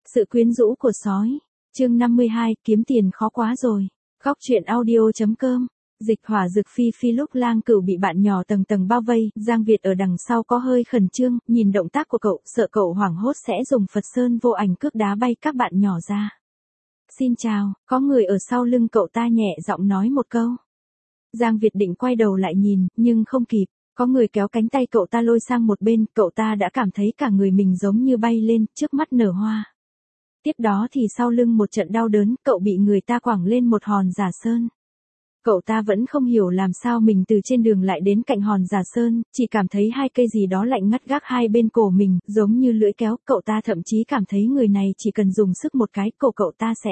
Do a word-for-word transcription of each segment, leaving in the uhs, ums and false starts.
Sự quyến rũ của sói. Chương năm mươi hai, kiếm tiền khó quá rồi. Góc truyện audio.com. Dịch Hỏa Dực Phi Phi lúc Lang Cửu bị bạn nhỏ tầng tầng bao vây, Giang Việt ở đằng sau có hơi khẩn trương, nhìn động tác của cậu, sợ cậu hoảng hốt sẽ dùng Phật Sơn vô ảnh cước đá bay các bạn nhỏ ra. Xin chào, có người ở sau lưng cậu ta nhẹ giọng nói một câu. Giang Việt định quay đầu lại nhìn, nhưng không kịp, có người kéo cánh tay cậu ta lôi sang một bên, cậu ta đã cảm thấy cả người mình giống như bay lên, trước mắt nở hoa. Tiếp đó thì sau lưng một trận đau đớn, cậu bị người ta quẳng lên một hòn giả sơn. Cậu ta vẫn không hiểu làm sao mình từ trên đường lại đến cạnh hòn giả sơn, chỉ cảm thấy hai cây gì đó lạnh ngắt gác hai bên cổ mình, giống như lưỡi kéo, cậu ta thậm chí cảm thấy người này chỉ cần dùng sức một cái, cổ cậu ta sẽ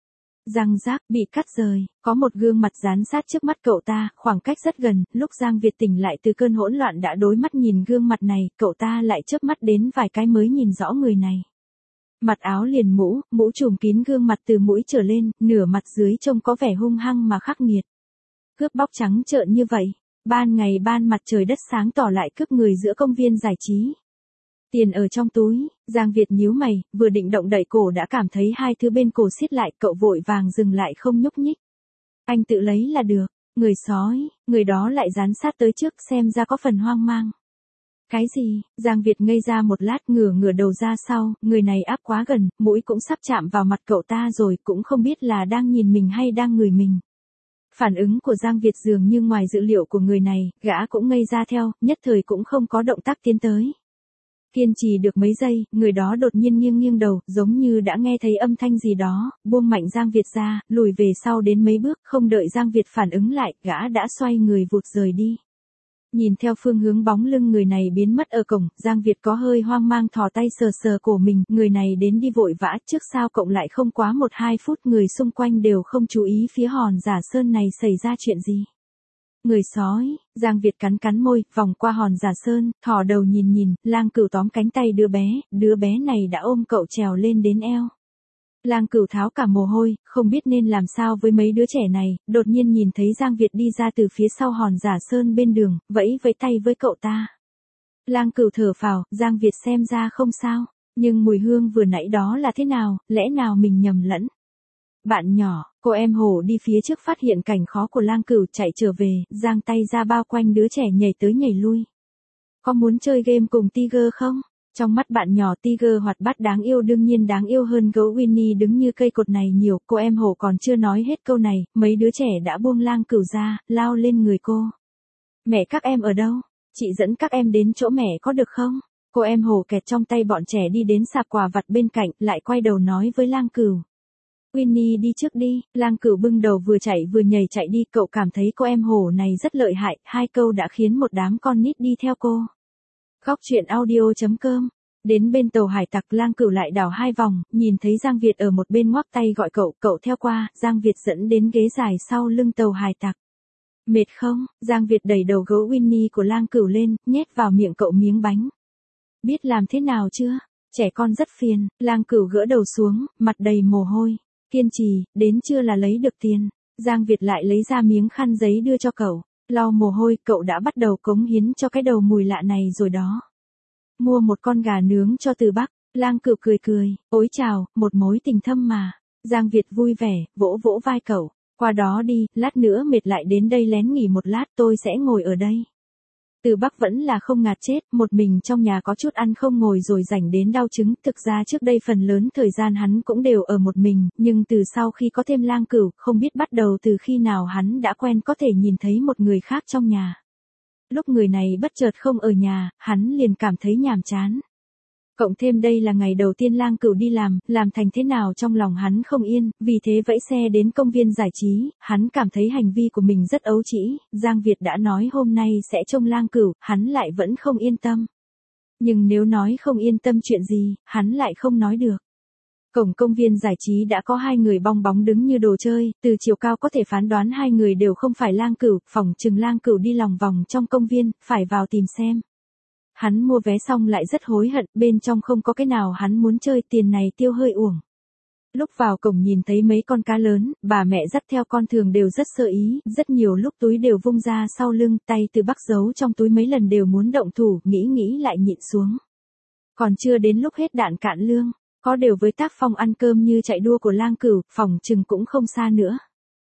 răng rác, bị cắt rời. Có một gương mặt dán sát trước mắt cậu ta, khoảng cách rất gần, lúc Giang Việt tỉnh lại từ cơn hỗn loạn đã đối mắt nhìn gương mặt này, cậu ta lại chớp mắt đến vài cái mới nhìn rõ người này. Mặt áo liền mũ, mũ trùm kín gương mặt từ mũi trở lên, nửa mặt dưới trông có vẻ hung hăng mà khắc nghiệt. Cướp bóc trắng trợn như vậy, ban ngày ban mặt trời đất sáng tỏ lại cướp người giữa công viên giải trí. Tiền ở trong túi, Giang Việt nhíu mày, vừa định động đậy cổ đã cảm thấy hai thứ bên cổ siết lại, cậu vội vàng dừng lại không nhúc nhích. Anh tự lấy là được, người sói, người đó lại dán sát tới trước, xem ra có phần hoang mang. Cái gì? Giang Việt ngây ra một lát, ngửa ngửa đầu ra sau, người này áp quá gần, mũi cũng sắp chạm vào mặt cậu ta rồi, cũng không biết là đang nhìn mình hay đang ngửi mình. Phản ứng của Giang Việt dường như ngoài dự liệu của người này, gã cũng ngây ra theo, nhất thời cũng không có động tác tiến tới. Kiên trì được mấy giây, người đó đột nhiên nghiêng nghiêng đầu, giống như đã nghe thấy âm thanh gì đó, buông mạnh Giang Việt ra, lùi về sau đến mấy bước, không đợi Giang Việt phản ứng lại, gã đã xoay người vụt rời đi. Nhìn theo phương hướng bóng lưng người này biến mất ở cổng, Giang Việt có hơi hoang mang thò tay sờ sờ cổ mình, người này đến đi vội vã, trước sao cộng lại không quá một hai phút, người xung quanh đều không chú ý phía hòn giả sơn này xảy ra chuyện gì. Người sói, Giang Việt cắn cắn môi, vòng qua hòn giả sơn, thò đầu nhìn nhìn, Lang Cửu tóm cánh tay đứa bé, đứa bé này đã ôm cậu trèo lên đến eo. Lang Cửu tháo cả mồ hôi, không biết nên làm sao với mấy đứa trẻ này, đột nhiên nhìn thấy Giang Việt đi ra từ phía sau hòn giả sơn bên đường, vẫy vẫy tay với cậu ta. Lang Cửu thở phào, Giang Việt xem ra không sao, nhưng mùi hương vừa nãy đó là thế nào, lẽ nào mình nhầm lẫn. Bạn nhỏ, cô em Hồ đi phía trước phát hiện cảnh khó của Lang Cửu, chạy trở về, giang tay ra bao quanh đứa trẻ nhảy tới nhảy lui. Có muốn chơi game cùng Tiger không? Trong mắt bạn nhỏ Tiger hoạt bát đáng yêu, đương nhiên đáng yêu hơn gấu Winnie đứng như cây cột này nhiều, cô em Hồ còn chưa nói hết câu này, mấy đứa trẻ đã buông Lang Cửu ra, lao lên người cô. Mẹ các em ở đâu? Chị dẫn các em đến chỗ mẹ có được không? Cô em Hồ kẹt trong tay bọn trẻ đi đến sạp quà vặt bên cạnh, lại quay đầu nói với Lang Cửu. Winnie đi trước đi, Lang Cửu bưng đầu vừa chạy vừa nhảy chạy đi, cậu cảm thấy cô em Hồ này rất lợi hại, hai câu đã khiến một đám con nít đi theo cô. Góc truyện audio.com. Đến bên tàu hải tặc, Lang Cửu lại đảo hai vòng, nhìn thấy Giang Việt ở một bên ngoắc tay gọi cậu, cậu theo qua, Giang Việt dẫn đến ghế dài sau lưng tàu hải tặc. Mệt không? Giang Việt đẩy đầu gấu Winnie của Lang Cửu lên, nhét vào miệng cậu miếng bánh. Biết làm thế nào chưa? Trẻ con rất phiền. Lang Cửu gỡ đầu xuống, mặt đầy mồ hôi. Kiên trì, đến chưa là lấy được tiền. Giang Việt lại lấy ra miếng khăn giấy đưa cho cậu. Lau mồ hôi, cậu đã bắt đầu cống hiến cho cái đầu mùi lạ này rồi đó. Mua một con gà nướng cho từ Bắc. Lang Cửu cười cười, ối chào, một mối tình thâm mà. Giang Việt vui vẻ, vỗ vỗ vai cậu. Qua đó đi, lát nữa mệt lại đến đây lén nghỉ một lát, tôi sẽ ngồi ở đây. Từ Bắc vẫn là không ngạt chết, một mình trong nhà có chút ăn không ngồi rồi rảnh đến đau chứng, thực ra trước đây phần lớn thời gian hắn cũng đều ở một mình, nhưng từ sau khi có thêm Lang Cửu, không biết bắt đầu từ khi nào hắn đã quen có thể nhìn thấy một người khác trong nhà. Lúc người này bất chợt không ở nhà, hắn liền cảm thấy nhàm chán. Cộng thêm đây là ngày đầu tiên Lang Cửu đi làm, làm thành thế nào trong lòng hắn không yên, vì thế vẫy xe đến công viên giải trí, hắn cảm thấy hành vi của mình rất ấu trĩ, Giang Việt đã nói hôm nay sẽ trông Lang Cửu, hắn lại vẫn không yên tâm. Nhưng nếu nói không yên tâm chuyện gì, hắn lại không nói được. Cổng công viên giải trí đã có hai người bong bóng đứng như đồ chơi, từ chiều cao có thể phán đoán hai người đều không phải Lang Cửu, phỏng chừng Lang Cửu đi lòng vòng trong công viên, phải vào tìm xem. Hắn mua vé xong lại rất hối hận, bên trong không có cái nào hắn muốn chơi, tiền này tiêu hơi uổng. Lúc vào cổng nhìn thấy mấy con cá lớn, bà mẹ dắt theo con thường đều rất sơ ý, rất nhiều lúc túi đều vung ra sau lưng, tay từ Bắc giấu trong túi mấy lần đều muốn động thủ, nghĩ nghĩ lại nhịn xuống. Còn chưa đến lúc hết đạn cạn lương, Có điều với tác phong ăn cơm như chạy đua của Lang Cửu, phòng chừng cũng không xa nữa.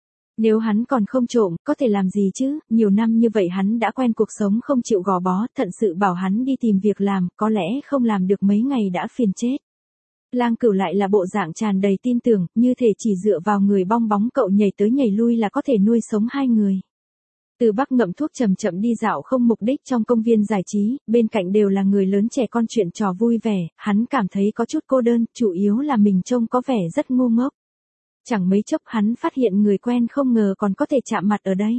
Nếu hắn còn không trộm, có thể làm gì chứ, nhiều năm như vậy hắn đã quen cuộc sống không chịu gò bó, thật sự bảo hắn đi tìm việc làm, có lẽ không làm được mấy ngày đã phiền chết. Lang Cửu lại là bộ dạng tràn đầy tin tưởng, như thể chỉ dựa vào người bong bóng cậu nhảy tới nhảy lui là có thể nuôi sống hai người. Từ Bắc ngậm thuốc chậm chậm đi dạo không mục đích trong công viên giải trí, bên cạnh đều là người lớn trẻ con chuyện trò vui vẻ, hắn cảm thấy có chút cô đơn, chủ yếu là mình trông có vẻ rất ngu ngốc. Chẳng mấy chốc hắn phát hiện người quen không ngờ còn có thể chạm mặt ở đây.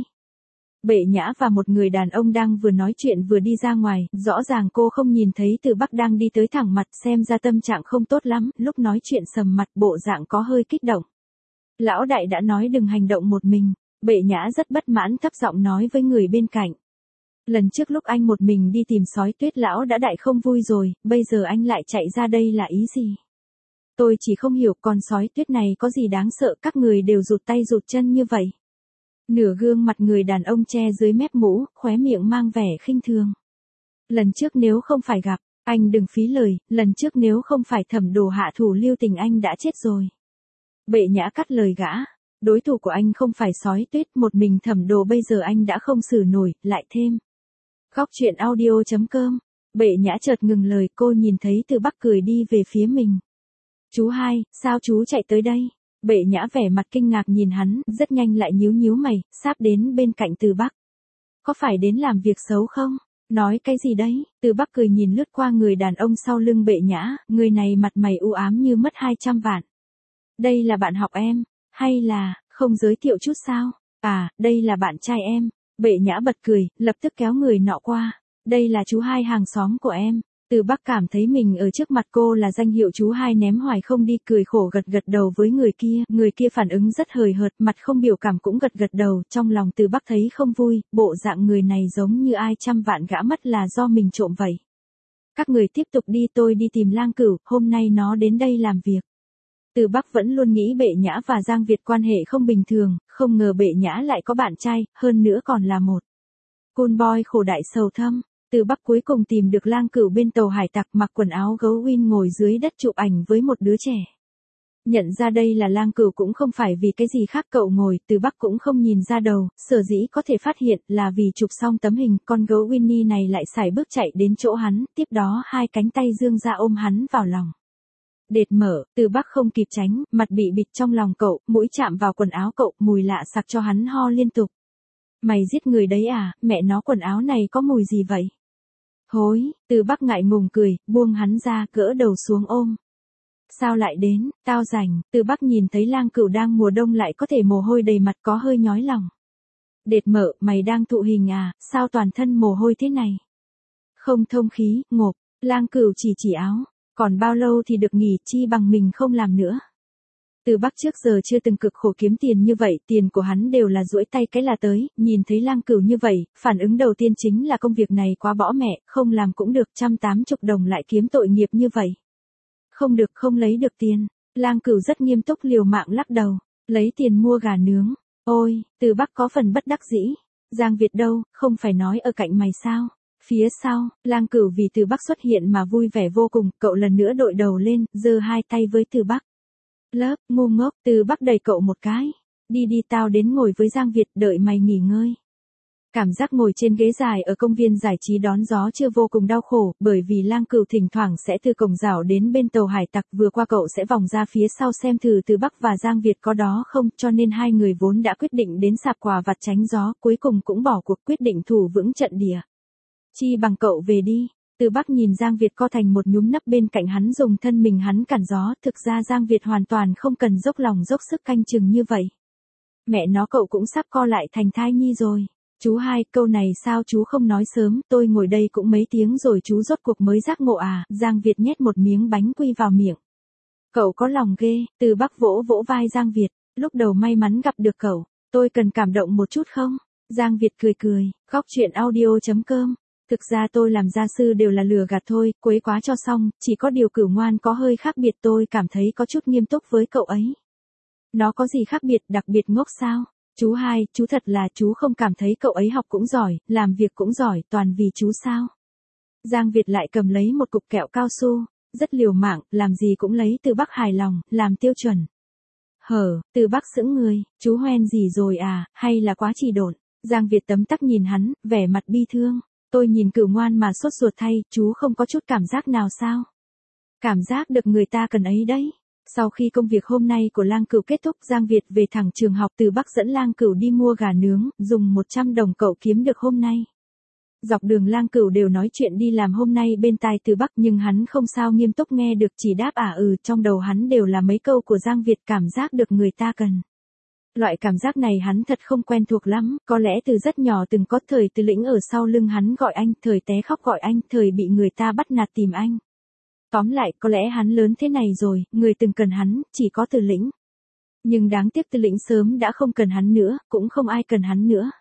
Bệ Nhã và một người đàn ông đang vừa nói chuyện vừa đi ra ngoài, rõ ràng cô không nhìn thấy Từ Bắc đang đi tới thẳng mặt, xem ra tâm trạng không tốt lắm, lúc nói chuyện sầm mặt bộ dạng có hơi kích động. Lão đại đã nói đừng hành động một mình, Bệ Nhã rất bất mãn thấp giọng nói với người bên cạnh. Lần trước lúc anh một mình đi tìm sói tuyết lão đã đại không vui rồi, bây giờ anh lại chạy ra đây là ý gì? Tôi chỉ không hiểu con sói tuyết này có gì đáng sợ, các người đều rụt tay rụt chân như vậy. Nửa gương mặt người đàn ông che dưới mép mũ, khóe miệng mang vẻ khinh thường. Lần trước nếu không phải gặp, anh đừng phí lời, lần trước nếu không phải Thẩm Đồ hạ thủ lưu tình anh đã chết rồi. Bệ Nhã cắt lời gã, đối thủ của anh không phải sói tuyết, một mình Thẩm Đồ bây giờ anh đã không xử nổi, lại thêm. Góc truyện audio chấm com, Bệ Nhã chợt ngừng lời, cô nhìn thấy Từ Bắc cười đi về phía mình. Chú hai, sao chú chạy tới đây? Bệ Nhã vẻ mặt kinh ngạc nhìn hắn, rất nhanh lại nhíu nhíu mày, sáp đến bên cạnh Từ Bắc. Có phải đến làm việc xấu không? Nói cái gì đấy? Từ Bắc cười nhìn lướt qua người đàn ông sau lưng Bệ Nhã, người này mặt mày u ám như mất hai trăm vạn. Đây là bạn học em, hay là, không giới thiệu chút sao? À, đây là bạn trai em. Bệ Nhã bật cười, lập tức kéo người nọ qua. Đây là chú hai hàng xóm của em. Từ Bắc cảm thấy mình ở trước mặt cô là danh hiệu chú hai ném hoài không đi, cười khổ gật gật đầu với người kia, người kia phản ứng rất hời hợt, mặt không biểu cảm cũng gật gật đầu, trong lòng Từ Bắc thấy không vui, bộ dạng người này giống như ai trăm vạn gã mất là do mình trộm vậy. Các người tiếp tục đi, tôi đi tìm Lang Cửu, hôm nay nó đến đây làm việc. Từ Bắc vẫn luôn nghĩ Bệ Nhã và Giang Việt quan hệ không bình thường, không ngờ Bệ Nhã lại có bạn trai, hơn nữa còn là một cool boy khổ đại sầu thâm. Từ Bắc cuối cùng tìm được Lang Cửu bên tàu hải tặc mặc quần áo gấu win ngồi dưới đất chụp ảnh với một đứa trẻ. Nhận ra đây là Lang Cửu cũng không phải vì cái gì khác, cậu ngồi, Từ Bắc cũng không nhìn ra đầu, sở dĩ có thể phát hiện là vì chụp xong tấm hình, con gấu Winnie này lại sải bước chạy đến chỗ hắn, tiếp đó hai cánh tay dương ra ôm hắn vào lòng. Đệt mở, Từ Bắc không kịp tránh, mặt bị bịt trong lòng cậu, mũi chạm vào quần áo cậu, mùi lạ sặc cho hắn ho liên tục. Mày giết người đấy à, mẹ nó quần áo này có mùi gì vậy? Hối, Từ Bắc ngại ngùng cười, buông hắn ra, gỡ đầu xuống ôm. Sao lại đến, tao rảnh, Từ Bắc nhìn thấy Lang Cửu đang mùa đông lại có thể mồ hôi đầy mặt có hơi nhói lòng. Đệt mở, mày đang thụ hình à, sao toàn thân mồ hôi thế này? Không thông khí, ngộp, Lang Cửu chỉ chỉ áo, còn bao lâu thì được nghỉ, chi bằng mình không làm nữa. Từ Bắc trước giờ chưa từng cực khổ kiếm tiền như vậy, tiền của hắn đều là duỗi tay cái là tới, nhìn thấy Lang Cửu như vậy, phản ứng đầu tiên chính là công việc này quá bỏ mẹ, không làm cũng được, trăm tám chục đồng lại kiếm tội nghiệp như vậy. Không được, không lấy được tiền. Lang Cửu rất nghiêm túc liều mạng lắc đầu, lấy tiền mua gà nướng. Ôi, Từ Bắc có phần bất đắc dĩ. Giang Việt đâu, không phải nói ở cạnh mày sao? Phía sau, Lang Cửu vì Từ Bắc xuất hiện mà vui vẻ vô cùng, cậu lần nữa đội đầu lên, giơ hai tay với Từ Bắc. Lớp, ngu ngốc, Từ Bắc đẩy cậu một cái. Đi đi, tao đến ngồi với Giang Việt, đợi mày nghỉ ngơi. Cảm giác ngồi trên ghế dài ở công viên giải trí đón gió chưa vô cùng đau khổ, bởi vì Lang Cửu thỉnh thoảng sẽ từ cổng rào đến bên tàu hải tặc, vừa qua cậu sẽ vòng ra phía sau xem thử Từ Bắc và Giang Việt có đó không, cho nên hai người vốn đã quyết định đến sạp quà vặt tránh gió, cuối cùng cũng bỏ cuộc, quyết định thủ vững trận địa. Chi bằng cậu về đi. Từ Bắc nhìn Giang Việt co thành một nhúm nấp bên cạnh hắn, dùng thân mình hắn cản gió, thực ra Giang Việt hoàn toàn không cần dốc lòng dốc sức canh chừng như vậy. Mẹ nó, cậu cũng sắp co lại thành thai nhi rồi. Chú hai, câu này sao chú không nói sớm, tôi ngồi đây cũng mấy tiếng rồi chú rốt cuộc mới giác ngộ à, Giang Việt nhét một miếng bánh quy vào miệng. Cậu có lòng ghê, Từ Bắc vỗ vỗ vai Giang Việt, lúc đầu may mắn gặp được cậu, tôi cần cảm động một chút không? Giang Việt cười cười, góc truyện audio chấm com. Thực ra tôi làm gia sư đều là lừa gạt thôi, quấy quá cho xong, chỉ có điều Cửu Ngoan có hơi khác biệt, tôi cảm thấy có chút nghiêm túc với cậu ấy. Nó có gì khác biệt, đặc biệt ngốc sao? Chú hai, chú thật là chú không cảm thấy cậu ấy học cũng giỏi, làm việc cũng giỏi, toàn vì chú sao? Giang Việt lại cầm lấy một cục kẹo cao su. Rất liều mạng, làm gì cũng lấy Từ Bắc hài lòng, làm tiêu chuẩn. Hở, Từ Bắc sững người, chú hoen gì rồi à, hay là quá trì độn. Giang Việt tấm tắc nhìn hắn, vẻ mặt bi thương. Tôi nhìn Cửu ngoan mà sốt ruột thay, chú không có chút cảm giác nào sao? Cảm giác được người ta cần ấy đấy. Sau khi công việc hôm nay của Lang Cửu kết thúc, Giang Việt về thẳng trường học. Từ Bắc dẫn Lang Cửu đi mua gà nướng, dùng một trăm đồng cậu kiếm được hôm nay. Dọc đường Lang Cửu đều nói chuyện đi làm hôm nay bên tai Từ Bắc, nhưng hắn không sao nghiêm túc nghe được, chỉ đáp ả ừ, trong đầu hắn đều là mấy câu của Giang Việt, cảm giác được người ta cần. Loại cảm giác này hắn thật không quen thuộc lắm, có lẽ từ rất nhỏ từng có thời Từ Lĩnh ở sau lưng hắn gọi anh, thời té khóc gọi anh, thời bị người ta bắt nạt tìm anh. Tóm lại, có lẽ hắn lớn thế này rồi, người từng cần hắn, chỉ có Từ Lĩnh. Nhưng đáng tiếc Từ Lĩnh sớm đã không cần hắn nữa, cũng không ai cần hắn nữa.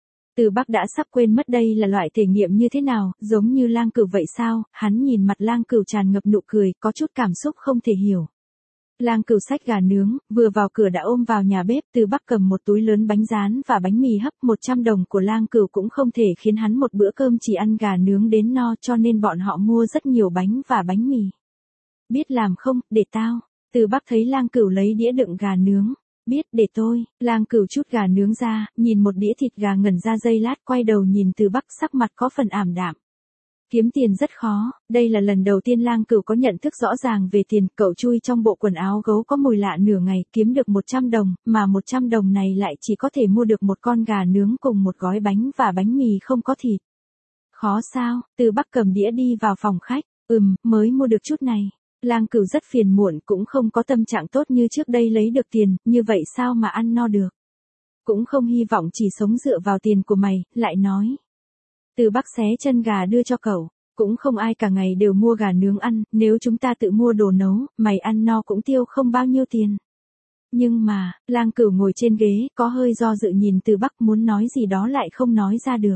Từ Bắc đã sắp quên mất đây là loại thể nghiệm như thế nào, giống như Lang Cửu vậy sao, hắn nhìn mặt Lang Cửu tràn ngập nụ cười, có chút cảm xúc không thể hiểu. Lang Cửu xách gà nướng, vừa vào cửa đã ôm vào nhà bếp. Từ Bắc cầm một túi lớn bánh rán và bánh mì hấp. một trăm đồng của Lang Cửu cũng không thể khiến hắn một bữa cơm chỉ ăn gà nướng đến no, cho nên bọn họ mua rất nhiều bánh và bánh mì. Biết làm không, để tao. Từ Bắc thấy Lang Cửu lấy đĩa đựng gà nướng. Biết, để tôi. Lang Cửu chút gà nướng ra, nhìn một đĩa thịt gà ngẩn ra giây lát, quay đầu nhìn Từ Bắc, sắc mặt có phần ảm đạm. Kiếm tiền rất khó, đây là lần đầu tiên Lang Cửu có nhận thức rõ ràng về tiền. Cậu chui trong bộ quần áo gấu có mùi lạ nửa ngày, kiếm được một trăm đồng, mà một trăm đồng này lại chỉ có thể mua được một con gà nướng cùng một gói bánh và bánh mì không có thịt. Khó sao? Từ Bắc cầm đĩa đi vào phòng khách. Ừm, mới mua được chút này. Lang Cửu rất phiền muộn, cũng không có tâm trạng tốt như trước đây, lấy được tiền, như vậy sao mà ăn no được. Cũng không hy vọng chỉ sống dựa vào tiền của mày, lại nói. Từ Bắc xé chân gà đưa cho cậu. Cũng không ai cả ngày đều mua gà nướng ăn, nếu chúng ta tự mua đồ nấu, mày ăn no cũng tiêu không bao nhiêu tiền. Nhưng mà, Lang Cửu ngồi trên ghế, có hơi do dự nhìn Từ Bắc, muốn nói gì đó lại không nói ra được.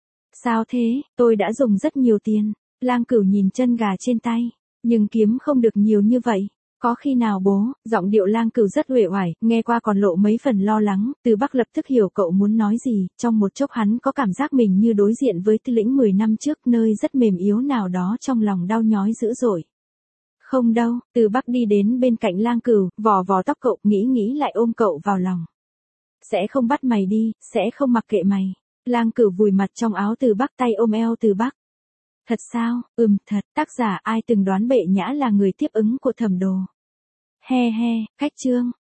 Sao thế, tôi đã dùng rất nhiều tiền. Lang Cửu nhìn chân gà trên tay, nhưng kiếm không được nhiều như vậy. Có khi nào bố? Giọng điệu Lang Cửu rất uể oải, nghe qua còn lộ mấy phần lo lắng. Từ Bắc lập tức hiểu cậu muốn nói gì, trong một chốc hắn có cảm giác mình như đối diện với Từ Lĩnh mười năm trước, nơi rất mềm yếu nào đó trong lòng đau nhói dữ dội. Không đâu, Từ Bắc đi đến bên cạnh Lang Cửu, vò vò tóc cậu, nghĩ nghĩ lại ôm cậu vào lòng. Sẽ không bắt mày đi, sẽ không mặc kệ mày. Lang Cửu vùi mặt trong áo Từ Bắc, tay ôm eo Từ Bắc. Thật sao? Ừm, thật. Tác giả ai từng đoán Bệ Nhã là người tiếp ứng của Thẩm Đồ. He he, khách chương.